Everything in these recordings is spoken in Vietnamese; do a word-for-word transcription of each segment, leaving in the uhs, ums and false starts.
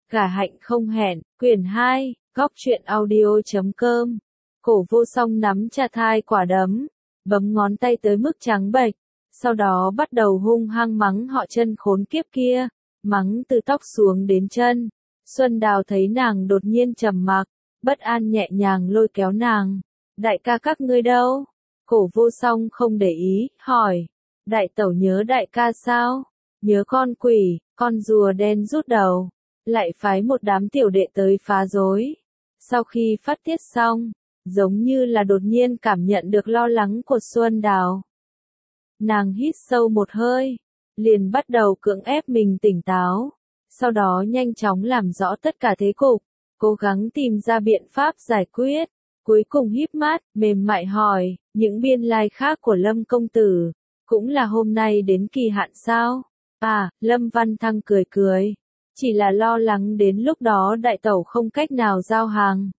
Gả hạnh không hẹn, quyển hai, góc truyện audio chấm com. Cổ vô song nắm chặt hai quả đấm, bấm ngón tay tới mức trắng bệch, sau đó bắt đầu hung hăng mắng họ chân khốn kiếp kia, mắng từ tóc xuống đến chân. Xuân Đào thấy nàng đột nhiên trầm mặc, bất an nhẹ nhàng lôi kéo nàng. Đại ca các ngươi đâu? Cổ vô song không để ý, hỏi. Đại tẩu nhớ đại ca sao? Nhớ con quỷ, con rùa đen rút đầu. Lại phái một đám tiểu đệ tới phá rối. Sau khi phát tiết xong, giống như là đột nhiên cảm nhận được lo lắng của Xuân Đào. Nàng hít sâu một hơi, liền bắt đầu cưỡng ép mình tỉnh táo, sau đó nhanh chóng làm rõ tất cả thế cục, cố gắng tìm ra biện pháp giải quyết, cuối cùng híp mắt, mềm mại hỏi, những biên lai khác của Lâm công tử, cũng là hôm nay đến kỳ hạn sao? À, Lâm Văn Thăng cười cười, chỉ là lo lắng đến lúc đó đại tẩu không cách nào giao hàng.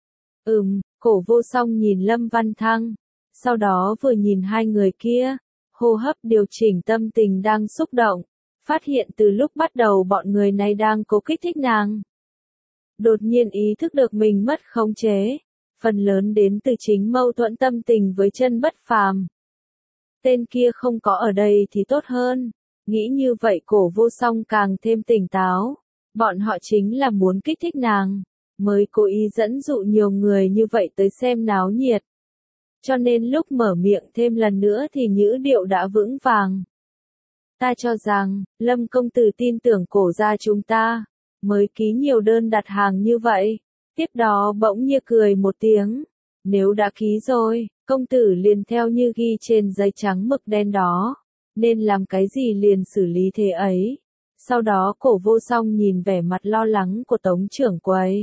Ừm, cổ vô song nhìn Lâm Văn Thăng, sau đó vừa nhìn hai người kia, hô hấp điều chỉnh tâm tình đang xúc động, phát hiện từ lúc bắt đầu bọn người này đang cố kích thích nàng. Đột nhiên ý thức được mình mất khống chế, phần lớn đến từ chính mâu thuẫn tâm tình với chân bất phàm. Tên kia không có ở đây thì tốt hơn, nghĩ như vậy cổ vô song càng thêm tỉnh táo, bọn họ chính là muốn kích thích nàng, mới cố ý dẫn dụ nhiều người như vậy tới xem náo nhiệt. Cho nên lúc mở miệng thêm lần nữa thì ngữ điệu đã vững vàng. Ta cho rằng, Lâm công tử tin tưởng cổ gia chúng ta, mới ký nhiều đơn đặt hàng như vậy. Tiếp đó bỗng nhiên cười một tiếng. Nếu đã ký rồi, công tử liền theo như ghi trên giấy trắng mực đen đó. Nên làm cái gì liền xử lý thế ấy. Sau đó cổ vô song nhìn vẻ mặt lo lắng của Tống trưởng quầy.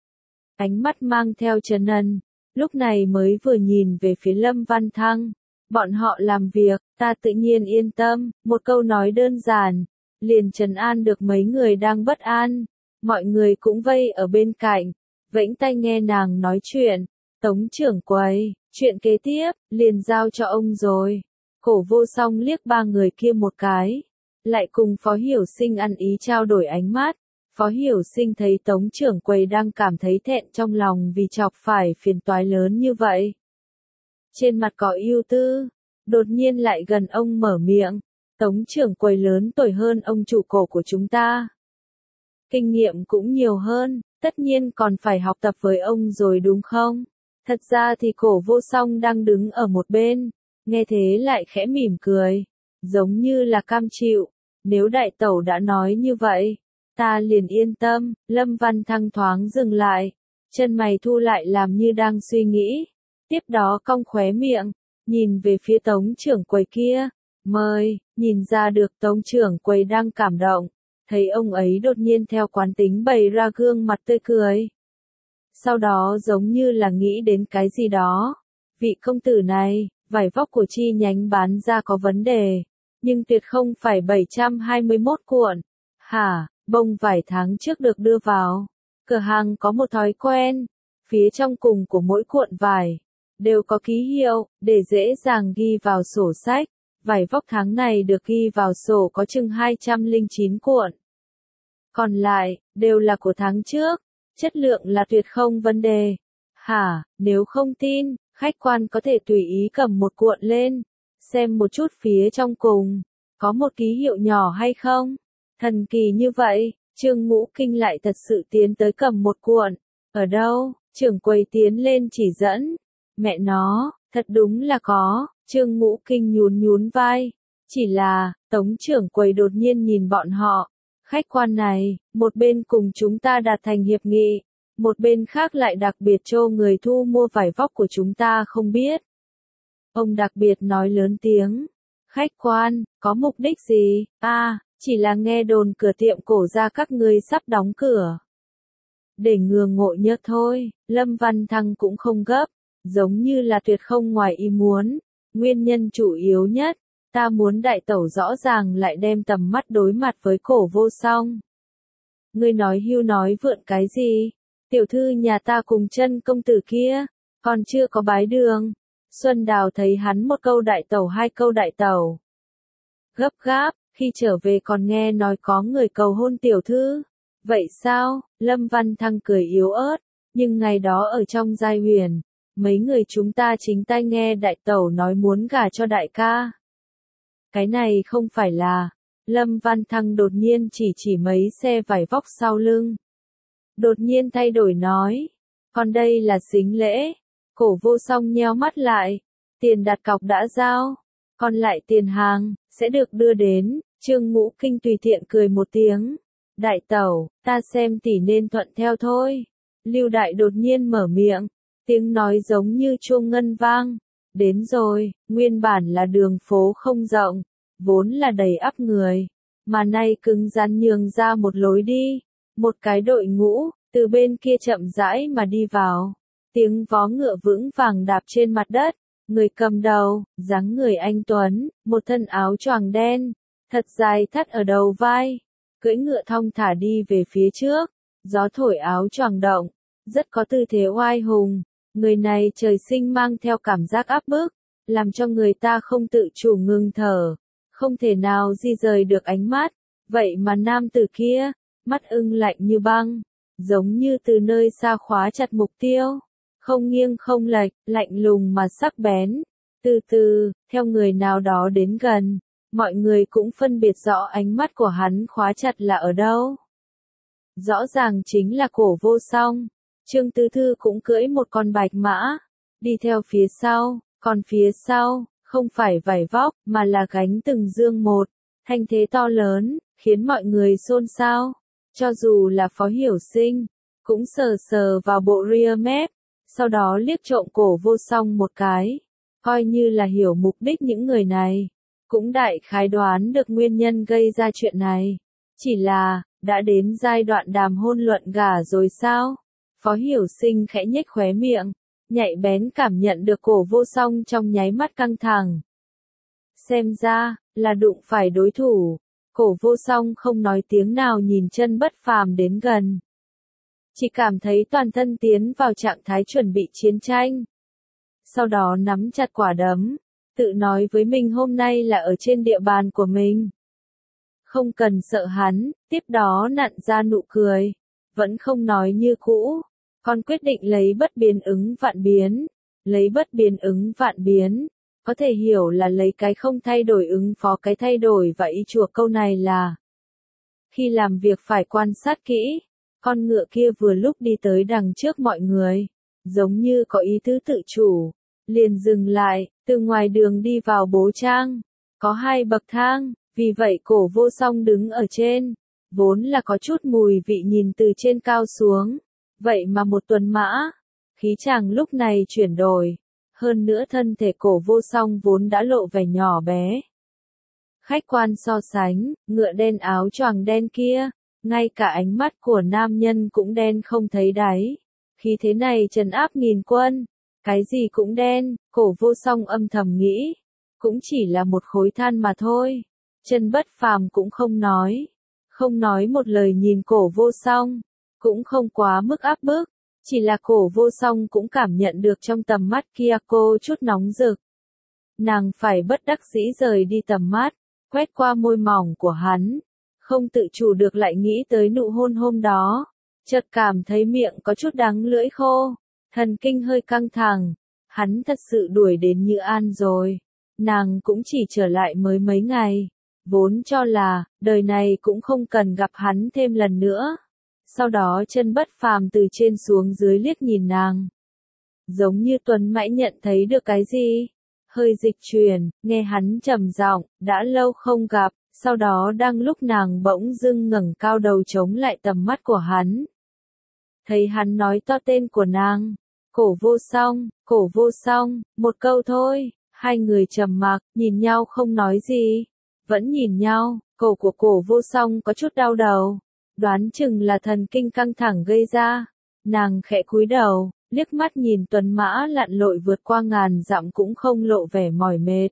Ánh mắt mang theo trấn an. Lúc này mới vừa nhìn về phía Lâm Văn Thăng. Bọn họ làm việc, ta tự nhiên yên tâm, một câu nói đơn giản, liền trấn an được mấy người đang bất an. Mọi người cũng vây ở bên cạnh, vẫy tay nghe nàng nói chuyện. Tống trưởng quầy, chuyện kế tiếp, liền giao cho ông rồi. Cổ vô song liếc ba người kia một cái, lại cùng Phó Hiểu Sinh ăn ý trao đổi ánh mắt. Phó Hiểu Sinh thấy Tống trưởng quầy đang cảm thấy thẹn trong lòng vì chọc phải phiền toái lớn như vậy. Trên mặt có ưu tư, đột nhiên lại gần ông mở miệng, Tống trưởng quầy lớn tuổi hơn ông chủ cổ của chúng ta. Kinh nghiệm cũng nhiều hơn, tất nhiên còn phải học tập với ông rồi đúng không? Thật ra thì cổ vô song đang đứng ở một bên, nghe thế lại khẽ mỉm cười, giống như là cam chịu, nếu đại tẩu đã nói như vậy. Ta liền yên tâm, Lâm Văn Thăng thoáng dừng lại, chân mày thu lại làm như đang suy nghĩ, tiếp đó cong khóe miệng, nhìn về phía Tống trưởng quầy kia, mời, nhìn ra được Tống trưởng quầy đang cảm động, thấy ông ấy đột nhiên theo quán tính bày ra gương mặt tươi cười. Sau đó giống như là nghĩ đến cái gì đó, vị công tử này, vải vóc của chi nhánh bán ra có vấn đề, nhưng tuyệt không phải bảy trăm hai mươi mốt cuộn, hả? Bông vải tháng trước được đưa vào. Cửa hàng có một thói quen, phía trong cùng của mỗi cuộn vải, đều có ký hiệu, để dễ dàng ghi vào sổ sách. Vải vóc tháng này được ghi vào sổ có chừng hai trăm lẻ chín cuộn. Còn lại, đều là của tháng trước, chất lượng là tuyệt không vấn đề. Hả, nếu không tin, khách quan có thể tùy ý cầm một cuộn lên, xem một chút phía trong cùng, có một ký hiệu nhỏ hay không? Thần kỳ như vậy, Trương Ngũ Kinh lại thật sự tiến tới cầm một cuộn. Ở đâu? Trưởng quầy tiến lên chỉ dẫn. Mẹ nó, thật đúng là có. Trương Ngũ Kinh nhún nhún vai. Chỉ là, Tống trưởng quầy đột nhiên nhìn bọn họ. Khách quan này, một bên cùng chúng ta đạt thành hiệp nghị, một bên khác lại đặc biệt cho người thu mua vải vóc của chúng ta không biết. Ông đặc biệt nói lớn tiếng. Khách quan, có mục đích gì? À, chỉ là nghe đồn cửa tiệm cổ ra các ngươi sắp đóng cửa. Để ngừa ngộ nhỡ thôi, Lâm Văn Thăng cũng không gấp, giống như là tuyệt không ngoài ý muốn. Nguyên nhân chủ yếu nhất, ta muốn đại tẩu rõ ràng lại đem tầm mắt đối mặt với cổ vô song. Ngươi nói hưu nói vượn cái gì? Tiểu thư nhà ta cùng chân công tử kia, còn chưa có bái đường. Xuân Đào thấy hắn một câu đại tẩu hai câu đại tẩu. Gấp gáp, khi trở về còn nghe nói có người cầu hôn tiểu thư. Vậy sao? Lâm Văn Thăng cười yếu ớt, nhưng ngày đó ở trong giai huyền, mấy người chúng ta chính tai nghe đại tẩu nói muốn gả cho đại ca. Cái này không phải là, Lâm Văn Thăng đột nhiên chỉ chỉ mấy xe vải vóc sau lưng. Đột nhiên thay đổi nói, còn đây là sính lễ. Cổ Vô Song nheo mắt lại, tiền đặt cọc đã giao, còn lại tiền hàng, sẽ được đưa đến. Trương Ngũ Kinh tùy tiện cười một tiếng. Đại tẩu, ta xem tỷ nên thuận theo thôi. Lưu Đại đột nhiên mở miệng, tiếng nói giống như chuông ngân vang. Đến rồi, nguyên bản là đường phố không rộng, vốn là đầy ắp người, mà nay cứng rắn nhường ra một lối đi. Một cái đội ngũ, từ bên kia chậm rãi mà đi vào. Tiếng vó ngựa vững vàng đạp trên mặt đất, người cầm đầu, dáng người anh tuấn, một thân áo choàng đen, thật dài thắt ở đầu vai, cưỡi ngựa thong thả đi về phía trước, gió thổi áo choàng động, rất có tư thế oai hùng. Người này trời sinh mang theo cảm giác áp bức, làm cho người ta không tự chủ ngừng thở, không thể nào di rời được ánh mắt. Vậy mà nam tử kia, mắt ưng lạnh như băng, giống như từ nơi xa khóa chặt mục tiêu, không nghiêng không lệch, lạnh lùng mà sắc bén. Từ từ, theo người nào đó đến gần, mọi người cũng phân biệt rõ ánh mắt của hắn khóa chặt là ở đâu. Rõ ràng chính là Cổ Vô Song. Trương Tư Thư cũng cưỡi một con bạch mã, đi theo phía sau, còn phía sau, không phải vải vóc, mà là gánh từng dương một, thanh thế to lớn, khiến mọi người xôn xao. Cho dù là Phó Hiểu Sinh, cũng sờ sờ vào bộ rear map, sau đó liếc trộm Cổ Vô Song một cái, coi như là hiểu mục đích những người này, cũng đại khái đoán được nguyên nhân gây ra chuyện này. Chỉ là, đã đến giai đoạn đàm hôn luận gả rồi sao? Phó Hiểu Sinh khẽ nhếch khóe miệng, nhạy bén cảm nhận được Cổ Vô Song trong nháy mắt căng thẳng. Xem ra, là đụng phải đối thủ. Cổ Vô Song không nói tiếng nào nhìn Chân Bất Phàm đến gần. Chỉ cảm thấy toàn thân tiến vào trạng thái chuẩn bị chiến tranh. Sau đó nắm chặt quả đấm, tự nói với mình hôm nay là ở trên địa bàn của mình. Không cần sợ hắn, tiếp đó nặn ra nụ cười. Vẫn không nói như cũ. Con quyết định lấy bất biến ứng vạn biến. Lấy bất biến ứng vạn biến. Có thể hiểu là lấy cái không thay đổi ứng phó cái thay đổi và ý chùa câu này là. Khi làm việc phải quan sát kỹ. Con ngựa kia vừa lúc đi tới đằng trước mọi người. Giống như có ý tứ tự chủ. Liền dừng lại, từ ngoài đường đi vào bố trang. Có hai bậc thang, vì vậy Cổ Vô Song đứng ở trên. Vốn là có chút mùi vị nhìn từ trên cao xuống. Vậy mà một tuần mã, khí chàng lúc này chuyển đổi. Hơn nữa thân thể Cổ Vô Song vốn đã lộ vẻ nhỏ bé. Khách quan so sánh, ngựa đen áo choàng đen kia, ngay cả ánh mắt của nam nhân cũng đen không thấy đáy. Khí thế này trấn áp nghìn quân, cái gì cũng đen, Cổ Vô Song âm thầm nghĩ. Cũng chỉ là một khối than mà thôi. Chân Bất Phàm cũng không nói. Không nói một lời nhìn Cổ Vô Song, cũng không quá mức áp bức, chỉ là Cổ Vô Song cũng cảm nhận được trong tầm mắt kia cô chút nóng rực. Nàng phải bất đắc dĩ rời đi tầm mắt, quét qua môi mỏng của hắn, không tự chủ được lại nghĩ tới nụ hôn hôm đó, chợt cảm thấy miệng có chút đắng lưỡi khô, thần kinh hơi căng thẳng, hắn thật sự đuổi đến Như An rồi, nàng cũng chỉ trở lại mới mấy ngày. Vốn cho là, đời này cũng không cần gặp hắn thêm lần nữa. Sau đó Chân Bất Phàm từ trên xuống dưới liếc nhìn nàng. Giống như Tuấn Mãi nhận thấy được cái gì. Hơi dịch chuyển, nghe hắn trầm giọng, đã lâu không gặp, sau đó đang lúc nàng bỗng dưng ngẩng cao đầu chống lại tầm mắt của hắn. Thấy hắn nói to tên của nàng. Cổ Vô Song, Cổ Vô Song, một câu thôi, hai người trầm mặc, nhìn nhau không nói gì. Vẫn nhìn nhau, cổ của Cổ Vô Song có chút đau đầu, đoán chừng là thần kinh căng thẳng gây ra. Nàng khẽ cúi đầu, liếc mắt nhìn tuần mã lặn lội vượt qua ngàn dặm cũng không lộ vẻ mỏi mệt.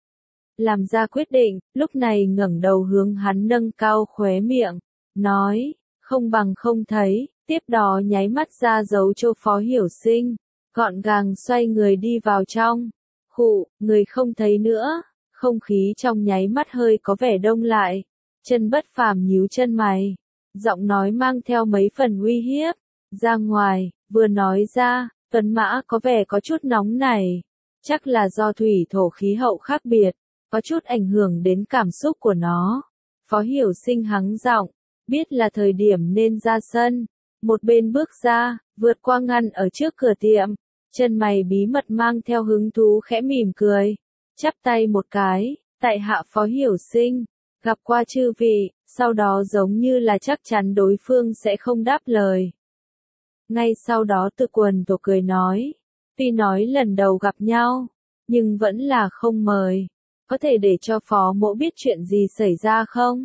Làm ra quyết định, lúc này ngẩng đầu hướng hắn nâng cao khóe miệng, nói, không bằng không thấy, tiếp đó nháy mắt ra dấu cho Phó Hiểu Sinh, gọn gàng xoay người đi vào trong. Khụ, người không thấy nữa. Không khí trong nháy mắt hơi có vẻ đông lại. Chân Bất Phàm nhíu chân mày. Giọng nói mang theo mấy phần uy hiếp. Ra ngoài, vừa nói ra, tuấn mã có vẻ có chút nóng này. Chắc là do thủy thổ khí hậu khác biệt, có chút ảnh hưởng đến cảm xúc của nó. Phó Hiểu Sinh hắng giọng, biết là thời điểm nên ra sân. Một bên bước ra, vượt qua ngăn ở trước cửa tiệm. Chân mày bí mật mang theo hứng thú khẽ mỉm cười. Chắp tay một cái, tại hạ Phó Hiểu Sinh. Gặp qua chư vị, sau đó giống như là chắc chắn đối phương sẽ không đáp lời. Ngay sau đó Từ Quần Tổ cười nói, tuy nói lần đầu gặp nhau, nhưng vẫn là không mời. Có thể để cho Phó Mỗ biết chuyện gì xảy ra không?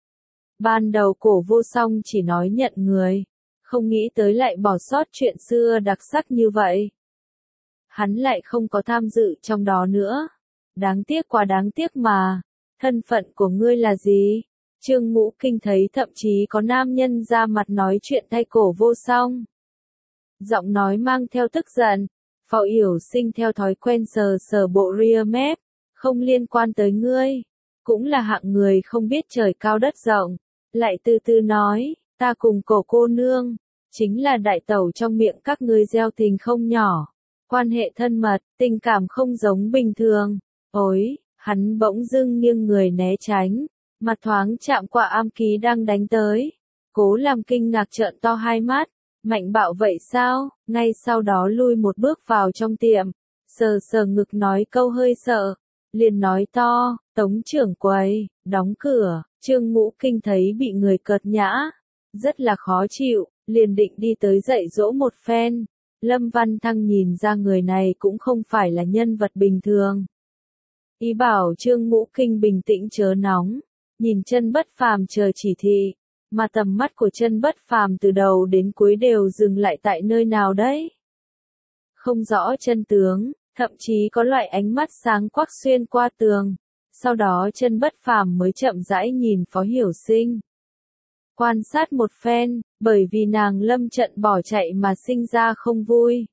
Ban đầu Cổ Vô Song chỉ nói nhận người, không nghĩ tới lại bỏ sót chuyện xưa đặc sắc như vậy. Hắn lại không có tham dự trong đó nữa. Đáng tiếc quá đáng tiếc mà. Thân phận của ngươi là gì? Trương Ngũ Kinh thấy thậm chí có nam nhân ra mặt nói chuyện thay Cổ Vô Song. Giọng nói mang theo tức giận. Phó Hiểu Sinh theo thói quen sờ sờ bộ ria mép. Không liên quan tới ngươi. Cũng là hạng người không biết trời cao đất rộng. Lại từ từ nói, ta cùng Cổ cô nương. Chính là đại tẩu trong miệng các ngươi gieo tình không nhỏ. Quan hệ thân mật, tình cảm không giống bình thường. Ôi, hắn bỗng dưng nghiêng người né tránh. Mặt thoáng chạm qua am ký đang đánh tới. Cố làm kinh ngạc trợn to hai mắt. Mạnh bạo vậy sao? Ngay sau đó lui một bước vào trong tiệm. Sờ sờ ngực nói câu hơi sợ. Liền nói to, Tống trưởng quầy, đóng cửa. Trương Ngũ Kinh thấy bị người cợt nhã. Rất là khó chịu, liền định đi tới dạy dỗ một phen. Lâm Văn Thăng nhìn ra người này cũng không phải là nhân vật bình thường. Ý bảo Trương Ngũ Kinh bình tĩnh chớ nóng. Nhìn Chân Bất Phàm chờ chỉ thị. Mà tầm mắt của Chân Bất Phàm từ đầu đến cuối đều dừng lại tại nơi nào đấy. Không rõ chân tướng, thậm chí có loại ánh mắt sáng quắc xuyên qua tường. Sau đó Chân Bất Phàm mới chậm rãi nhìn Phó Hiểu Sinh. Quan sát một phen, bởi vì nàng lâm trận bỏ chạy mà sinh ra không vui.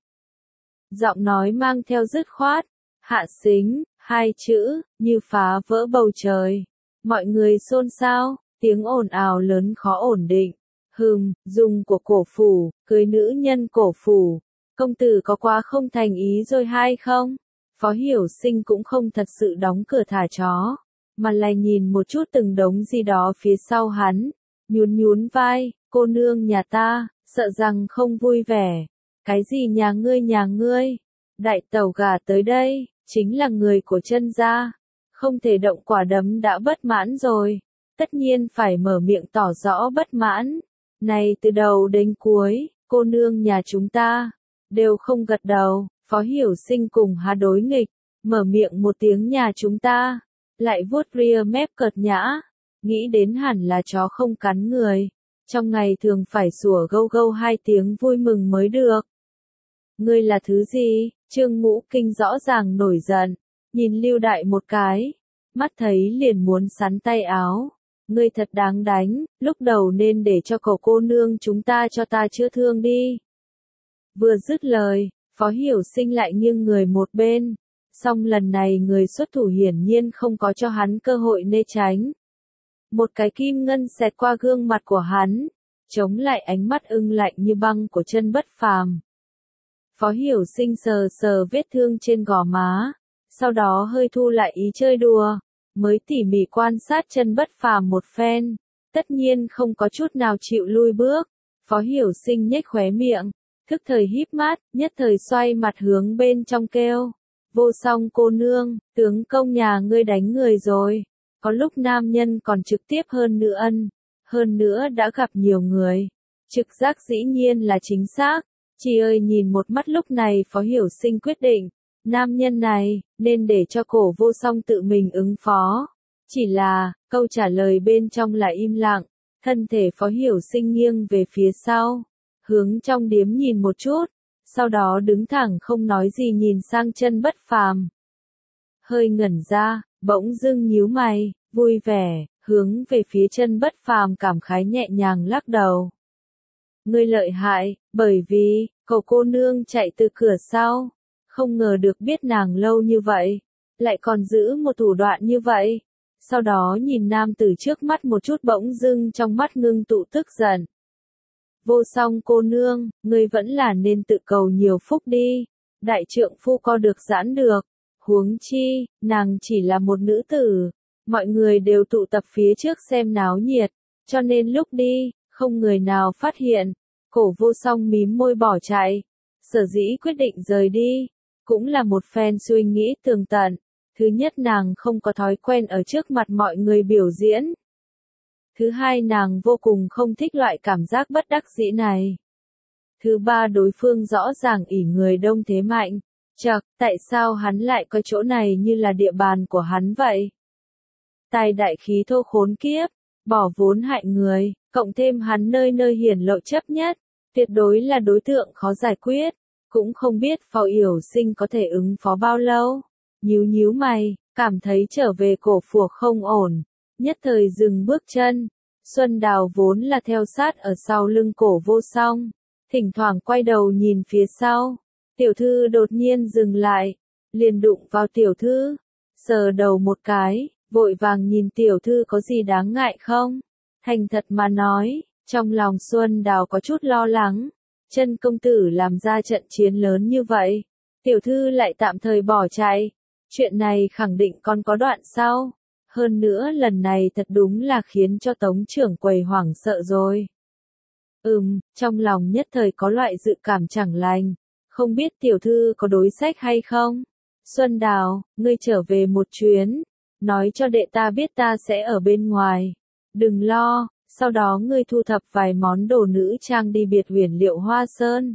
Giọng nói mang theo dứt khoát, hạ xính, hai chữ, như phá vỡ bầu trời. Mọi người xôn xao, tiếng ồn ào lớn khó ổn định. Hừm, dùng của cổ phủ, cưới nữ nhân cổ phủ. Công tử có quá không thành ý rồi hay không? Phó Hiểu Sinh cũng không thật sự đóng cửa thả chó, mà lại nhìn một chút từng đống gì đó phía sau hắn. Nhún nhún vai, cô nương nhà ta, sợ rằng không vui vẻ. Cái gì nhà ngươi nhà ngươi? Đại tẩu gà tới đây, chính là người của Chân gia. Không thể động quả đấm đã bất mãn rồi. Tất nhiên phải mở miệng tỏ rõ bất mãn. Này từ đầu đến cuối, cô nương nhà chúng ta, đều không gật đầu. Phó Hiểu Sinh cùng Hà đối nghịch, mở miệng một tiếng nhà chúng ta, lại vuốt ria mép cợt nhã. Nghĩ đến hẳn là chó không cắn người. Trong ngày thường phải sủa gâu gâu hai tiếng vui mừng mới được. Ngươi là thứ gì? Trương Ngũ Kinh rõ ràng nổi giận. Nhìn Lưu Đại một cái. Mắt thấy liền muốn sắn tay áo. Ngươi thật đáng đánh. Lúc đầu nên để cho cậu cô nương chúng ta cho ta chữa thương đi. Vừa dứt lời, Phó Hiểu Sinh lại nghiêng người một bên. Song lần này người xuất thủ hiển nhiên không có cho hắn cơ hội né tránh. Một cái kim ngân xẹt qua gương mặt của hắn, chống lại ánh mắt ưng lạnh như băng của Chân Bất Phàm. Phó Hiểu Sinh sờ sờ vết thương trên gò má, sau đó hơi thu lại ý chơi đùa, mới tỉ mỉ quan sát Chân Bất Phàm một phen, tất nhiên không có chút nào chịu lui bước. Phó Hiểu Sinh nhếch khóe miệng, thức thời híp mắt, nhất thời xoay mặt hướng bên trong kêu, Vô Song cô nương, tướng công nhà ngươi đánh người rồi. Có lúc nam nhân còn trực tiếp hơn nữa ân, hơn nữa đã gặp nhiều người. Trực giác dĩ nhiên là chính xác. Chị ơi nhìn một mắt lúc này Phó Hiểu Sinh quyết định, nam nhân này, nên để cho Cổ Vô Song tự mình ứng phó. Chỉ là, câu trả lời bên trong là im lặng, thân thể Phó Hiểu Sinh nghiêng về phía sau, hướng trong điếm nhìn một chút, sau đó đứng thẳng không nói gì nhìn sang Chân Bất Phàm. Hơi ngẩn ra, bỗng dưng nhíu mày, vui vẻ, hướng về phía Chân Bất Phàm cảm khái nhẹ nhàng lắc đầu. Ngươi lợi hại, bởi vì, cậu cô nương chạy từ cửa sau, không ngờ được biết nàng lâu như vậy, lại còn giữ một thủ đoạn như vậy. sau đó nhìn nam tử trước mắt một chút bỗng dưng trong mắt ngưng tụ tức giận. Vô song cô nương, ngươi vẫn là nên tự cầu nhiều phúc đi, đại trượng phu co được giãn được, huống chi, nàng chỉ là một nữ tử, mọi người đều tụ tập phía trước xem náo nhiệt, cho nên lúc đi, không người nào phát hiện, cổ vô song mím môi bỏ chạy, sở dĩ quyết định rời đi, cũng là một phen suy nghĩ tường tận, thứ nhất nàng không có thói quen ở trước mặt mọi người biểu diễn. Thứ hai nàng vô cùng không thích loại cảm giác bất đắc dĩ này. Thứ ba đối phương rõ ràng ỷ người đông thế mạnh. Chậc, tại sao hắn lại coi chỗ này như là địa bàn của hắn vậy? Tài đại khí thô khốn kiếp, bỏ vốn hại người, cộng thêm hắn nơi nơi hiển lộ chấp nhất, tuyệt đối là đối tượng khó giải quyết, cũng không biết Phó Yểu Sinh có thể ứng phó bao lâu. Nhíu nhíu mày, cảm thấy trở về cổ phủ không ổn, nhất thời dừng bước chân. Xuân Đào vốn là theo sát ở sau lưng cổ vô song, thỉnh thoảng quay đầu nhìn phía sau. Tiểu thư đột nhiên dừng lại, liền đụng vào tiểu thư, sờ đầu một cái, vội vàng nhìn tiểu thư có gì đáng ngại không? Thành thật mà nói, trong lòng Xuân Đào có chút lo lắng, chân công tử làm ra trận chiến lớn như vậy, tiểu thư lại tạm thời bỏ chạy, chuyện này khẳng định còn có đoạn sau. Hơn nữa lần này thật đúng là khiến cho tống trưởng quầy hoảng sợ rồi. Ừm, trong lòng nhất thời có loại dự cảm chẳng lành, không biết tiểu thư có đối sách hay không? Xuân Đào, ngươi trở về một chuyến, nói cho đệ ta biết ta sẽ ở bên ngoài. Đừng lo, sau đó ngươi thu thập vài món đồ nữ trang đi biệt huyền liệu Hoa Sơn.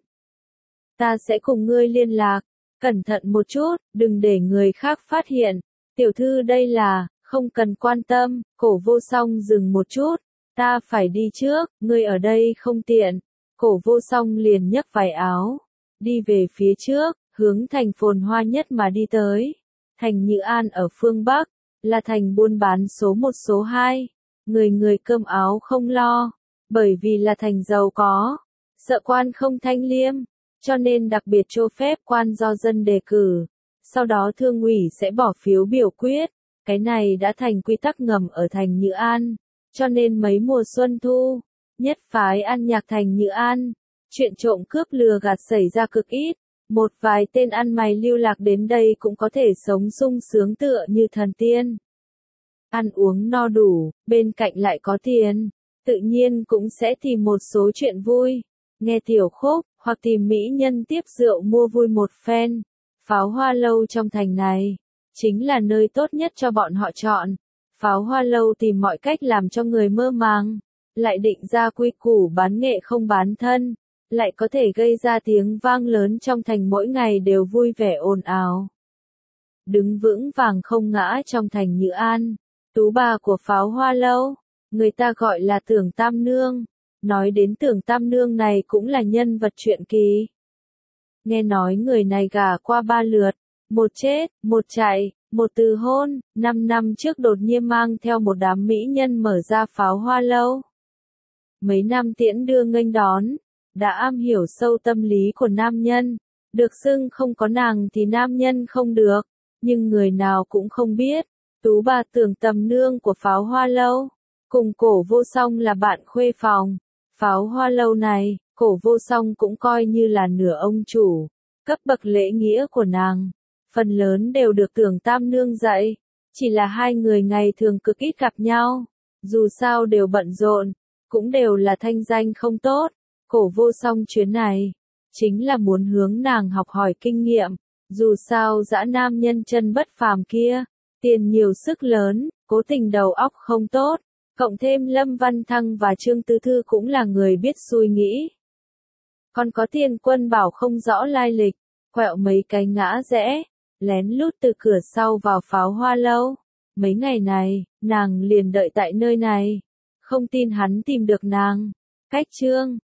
Ta sẽ cùng ngươi liên lạc, cẩn thận một chút, đừng để người khác phát hiện. Tiểu thư đây là... Không cần quan tâm, cổ vô song dừng một chút, ta phải đi trước, ngươi ở đây không tiện. Cổ vô song liền nhấc vải áo, đi về phía trước, hướng thành phồn hoa nhất mà đi tới. Thành Nhữ An ở phương Bắc, là thành buôn bán số một số hai, người người cơm áo không lo, bởi vì là thành giàu có, sợ quan không thanh liêm, cho nên đặc biệt cho phép quan do dân đề cử, sau đó thương ủy sẽ bỏ phiếu biểu quyết. Cái này đã thành quy tắc ngầm ở thành Nhữ An, cho nên mấy mùa xuân thu, nhất phái ăn nhạc thành Nhữ An, chuyện trộm cướp lừa gạt xảy ra cực ít, một vài tên ăn mày lưu lạc đến đây cũng có thể sống sung sướng tựa như thần tiên. Ăn uống no đủ, bên cạnh lại có tiền, tự nhiên cũng sẽ tìm một số chuyện vui, nghe tiểu khúc, hoặc tìm mỹ nhân tiếp rượu mua vui một phen. Pháo Hoa Lâu trong thành này chính là nơi tốt nhất cho bọn họ chọn. Pháo Hoa Lâu tìm mọi cách làm cho người mơ màng, lại định ra quy củ bán nghệ không bán thân, lại có thể gây ra tiếng vang lớn trong thành mỗi ngày đều vui vẻ ồn ào. Đứng vững vàng không ngã trong thành Nhữ An, tú bà của Pháo Hoa Lâu, người ta gọi là Tưởng Tam Nương. Nói đến Tưởng Tam Nương này cũng là nhân vật truyện kỳ. Nghe nói người này gả qua ba lượt, một chết, một chạy, một từ hôn, năm năm trước đột nhiên mang theo một đám mỹ nhân mở ra Pháo Hoa Lâu. Mấy năm tiễn đưa nghênh đón, đã am hiểu sâu tâm lý của nam nhân, được xưng không có nàng thì nam nhân không được, nhưng người nào cũng không biết, tú bà Tưởng Tam Nương của Pháo Hoa Lâu, cùng cổ vô song là bạn khuê phòng. Pháo Hoa Lâu này, cổ vô song cũng coi như là nửa ông chủ, cấp bậc lễ nghĩa của nàng, phần lớn đều được Tưởng Tam Nương dạy, chỉ là hai người ngày thường cực ít gặp nhau, dù sao đều bận rộn, cũng đều là thanh danh không tốt, cổ vô song chuyến này, chính là muốn hướng nàng học hỏi kinh nghiệm, dù sao dã nam nhân chân bất phàm kia, tiền nhiều sức lớn, cố tình đầu óc không tốt. Cộng thêm Lâm Văn Thăng và Trương Tư Thư cũng là người biết suy nghĩ. Còn có Tiền Quân Bảo không rõ lai lịch, quẹo mấy cái ngã rẽ, lén lút từ cửa sau vào Pháo Hoa Lâu. Mấy ngày này, nàng liền đợi tại nơi này. Không tin hắn tìm được nàng. Cách chương